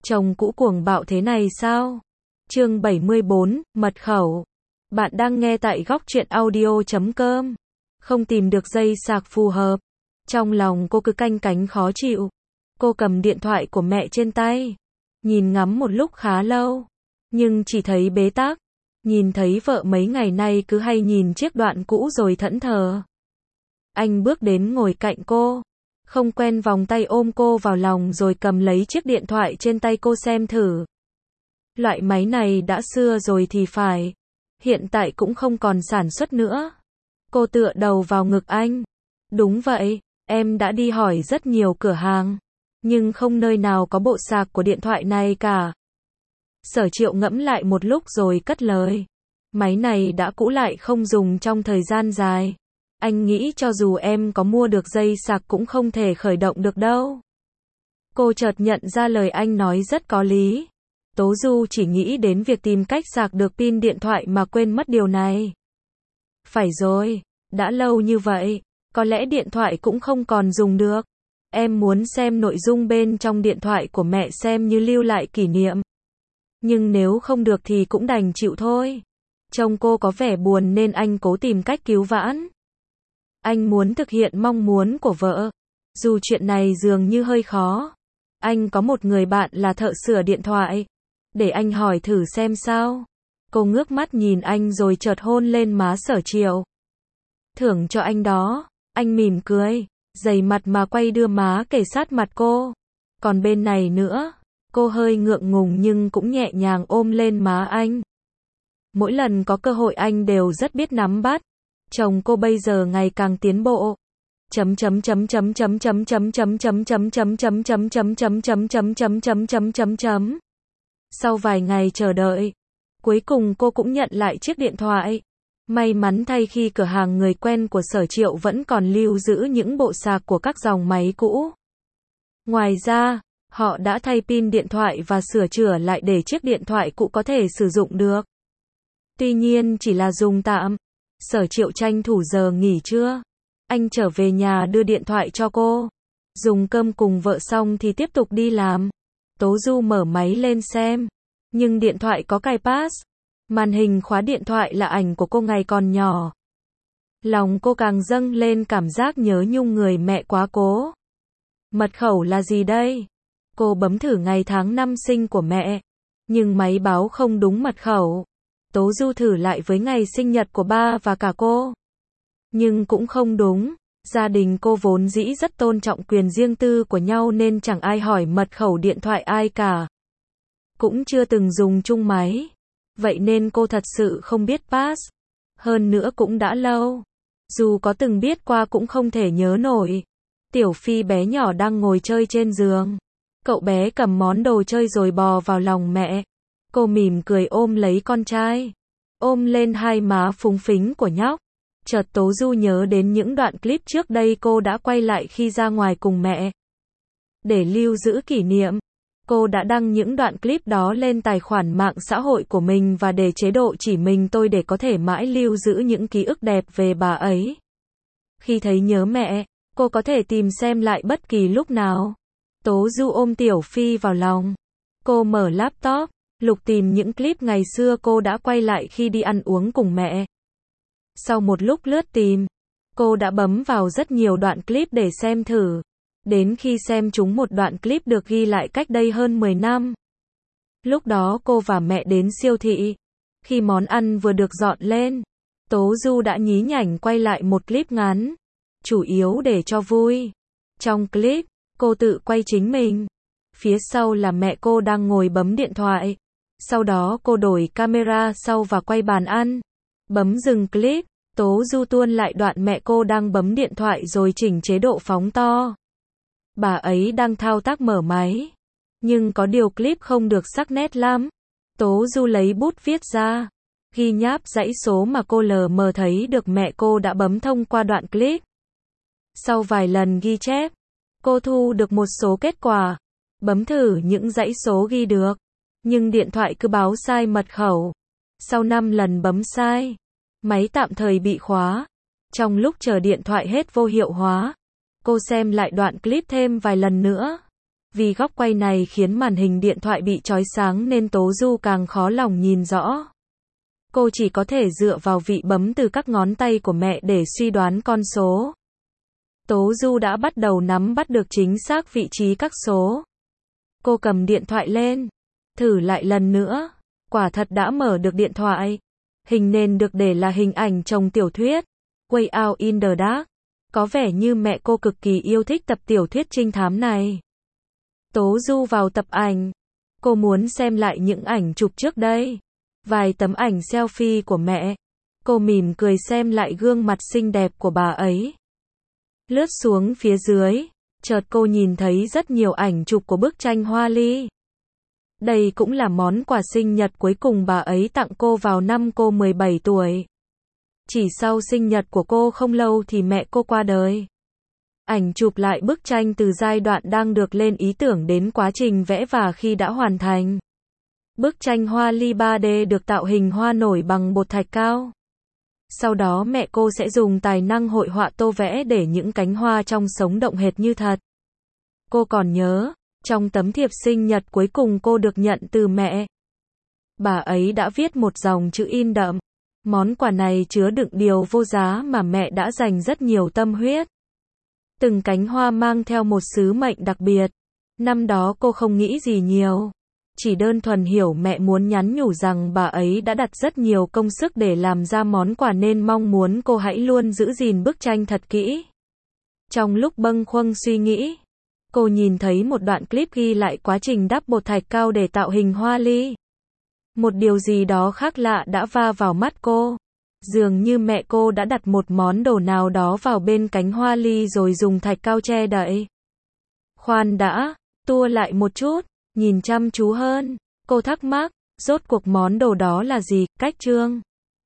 Chồng cũ cuồng bạo thế này sao? Chương 74, mật khẩu. Bạn đang nghe tại góc truyện audio.com. Không tìm được dây sạc phù hợp. Trong lòng cô cứ canh cánh khó chịu. Cô cầm điện thoại của mẹ trên tay. Nhìn ngắm một lúc khá lâu. Nhưng chỉ thấy bế tắc. Nhìn thấy vợ mấy ngày nay cứ hay nhìn chiếc đoạn cũ rồi thẫn thờ. Anh bước đến ngồi cạnh cô. Không quen vòng tay ôm cô vào lòng rồi cầm lấy chiếc điện thoại trên tay cô xem thử. Loại máy này đã xưa rồi thì phải. Hiện tại cũng không còn sản xuất nữa. Cô tựa đầu vào ngực anh. Đúng vậy, em đã đi hỏi rất nhiều cửa hàng. Nhưng không nơi nào có bộ sạc của điện thoại này cả. Sở Triệu ngẫm lại một lúc rồi cất lời. Máy này đã cũ lại không dùng trong thời gian dài. Anh nghĩ cho dù em có mua được dây sạc cũng không thể khởi động được đâu. Cô chợt nhận ra lời anh nói rất có lý. Tố Du chỉ nghĩ đến việc tìm cách sạc được pin điện thoại mà quên mất điều này. Phải rồi, đã lâu như vậy, có lẽ điện thoại cũng không còn dùng được. Em muốn xem nội dung bên trong điện thoại của mẹ xem như lưu lại kỷ niệm. Nhưng nếu không được thì cũng đành chịu thôi. Trông cô có vẻ buồn nên anh cố tìm cách cứu vãn. Anh muốn thực hiện mong muốn của vợ. Dù chuyện này dường như hơi khó. Anh có một người bạn là thợ sửa điện thoại. Để anh hỏi thử xem sao. Cô ngước mắt nhìn anh rồi chợt hôn lên má Sở Triệu. Thưởng cho anh đó. Anh mỉm cười. Dày mặt mà quay đưa má kề sát mặt cô. Còn bên này nữa. Cô hơi ngượng ngùng nhưng cũng nhẹ nhàng ôm lên má anh. Mỗi lần có cơ hội anh đều rất biết nắm bắt. Chồng cô bây giờ ngày càng tiến bộ. Sau vài ngày chờ đợi, cuối cùng cô cũng nhận lại chiếc điện thoại. May mắn thay khi cửa hàng người quen của Sở Triệu vẫn còn lưu giữ những bộ sạc của các dòng máy cũ. Ngoài ra, họ đã thay pin điện thoại và sửa chữa lại để chiếc điện thoại cũ có thể sử dụng được. Tuy nhiên chỉ là dùng tạm. Sở Triệu tranh thủ giờ nghỉ trưa. Anh trở về nhà đưa điện thoại cho cô. Dùng cơm cùng vợ xong thì tiếp tục đi làm. Tố Du mở máy lên xem. Nhưng điện thoại có cài pass. Màn hình khóa điện thoại là ảnh của cô ngày còn nhỏ. Lòng cô càng dâng lên cảm giác nhớ nhung người mẹ quá cố. Mật khẩu là gì đây? Cô bấm thử ngày tháng năm sinh của mẹ. Nhưng máy báo không đúng mật khẩu. Tố Du thử lại với ngày sinh nhật của ba và cả cô. Nhưng cũng không đúng. Gia đình cô vốn dĩ rất tôn trọng quyền riêng tư của nhau nên chẳng ai hỏi mật khẩu điện thoại ai cả. Cũng chưa từng dùng chung máy. Vậy nên cô thật sự không biết pass. Hơn nữa cũng đã lâu. Dù có từng biết qua cũng không thể nhớ nổi. Tiểu Phi bé nhỏ đang ngồi chơi trên giường. Cậu bé cầm món đồ chơi rồi bò vào lòng mẹ. Cô mỉm cười ôm lấy con trai. Ôm lên hai má phúng phính của nhóc. Chợt Tố Du nhớ đến những đoạn clip trước đây cô đã quay lại khi ra ngoài cùng mẹ. Để lưu giữ kỷ niệm, cô đã đăng những đoạn clip đó lên tài khoản mạng xã hội của mình và để chế độ chỉ mình tôi để có thể mãi lưu giữ những ký ức đẹp về bà ấy. Khi thấy nhớ mẹ, cô có thể tìm xem lại bất kỳ lúc nào. Tố Du ôm Tiểu Phi vào lòng. Cô mở laptop, lục tìm những clip ngày xưa cô đã quay lại khi đi ăn uống cùng mẹ. Sau một lúc lướt tìm, cô đã bấm vào rất nhiều đoạn clip để xem thử. Đến khi xem trúng một đoạn clip được ghi lại cách đây hơn 10 năm. Lúc đó cô và mẹ đến siêu thị. Khi món ăn vừa được dọn lên, Tố Du đã nhí nhảnh quay lại một clip ngắn. Chủ yếu để cho vui. Trong clip, cô tự quay chính mình. Phía sau là mẹ cô đang ngồi bấm điện thoại. Sau đó cô đổi camera sau và quay bàn ăn. Bấm dừng clip, Tố Du tuôn lại đoạn mẹ cô đang bấm điện thoại rồi chỉnh chế độ phóng to. Bà ấy đang thao tác mở máy. Nhưng có điều clip không được sắc nét lắm. Tố Du lấy bút viết ra. Ghi nháp dãy số mà cô lờ mờ thấy được mẹ cô đã bấm thông qua đoạn clip. Sau vài lần ghi chép, cô thu được một số kết quả. Bấm thử những dãy số ghi được. Nhưng điện thoại cứ báo sai mật khẩu. Sau 5 lần bấm sai, máy tạm thời bị khóa. Trong lúc chờ điện thoại hết vô hiệu hóa, cô xem lại đoạn clip thêm vài lần nữa. Vì góc quay này khiến màn hình điện thoại bị chói sáng nên Tố Du càng khó lòng nhìn rõ. Cô chỉ có thể dựa vào vị bấm từ các ngón tay của mẹ để suy đoán con số. Tố Du đã bắt đầu nắm bắt được chính xác vị trí các số. Cô cầm điện thoại lên, thử lại lần nữa. Quả thật đã mở được điện thoại. Hình nền được để là hình ảnh trong tiểu thuyết Way Out in the Dark. Có vẻ như mẹ cô cực kỳ yêu thích tập tiểu thuyết trinh thám này. Tố Du vào tập ảnh. Cô muốn xem lại những ảnh chụp trước đây. Vài tấm ảnh selfie của mẹ. Cô mỉm cười xem lại gương mặt xinh đẹp của bà ấy. Lướt xuống phía dưới, chợt cô nhìn thấy rất nhiều ảnh chụp của bức tranh hoa ly. Đây cũng là món quà sinh nhật cuối cùng bà ấy tặng cô vào năm cô 17 tuổi. Chỉ sau sinh nhật của cô không lâu thì mẹ cô qua đời. Ảnh chụp lại bức tranh từ giai đoạn đang được lên ý tưởng đến quá trình vẽ và khi đã hoàn thành. Bức tranh hoa ly 3D được tạo hình hoa nổi bằng bột thạch cao. Sau đó mẹ cô sẽ dùng tài năng hội họa tô vẽ để những cánh hoa trong sống động hệt như thật. Cô còn nhớ, trong tấm thiệp sinh nhật cuối cùng cô được nhận từ mẹ, bà ấy đã viết một dòng chữ in đậm. Món quà này chứa đựng điều vô giá mà mẹ đã dành rất nhiều tâm huyết. Từng cánh hoa mang theo một sứ mệnh đặc biệt. Năm đó cô không nghĩ gì nhiều. Chỉ đơn thuần hiểu mẹ muốn nhắn nhủ rằng bà ấy đã đặt rất nhiều công sức để làm ra món quà nên mong muốn cô hãy luôn giữ gìn bức tranh thật kỹ. Trong lúc bâng khuâng suy nghĩ, cô nhìn thấy một đoạn clip ghi lại quá trình đắp bột thạch cao để tạo hình hoa ly. Một điều gì đó khác lạ đã va vào mắt cô. Dường như mẹ cô đã đặt một món đồ nào đó vào bên cánh hoa ly rồi dùng thạch cao che đậy. Khoan đã, tua lại một chút, nhìn chăm chú hơn. Cô thắc mắc, rốt cuộc món đồ đó là gì, cách trương?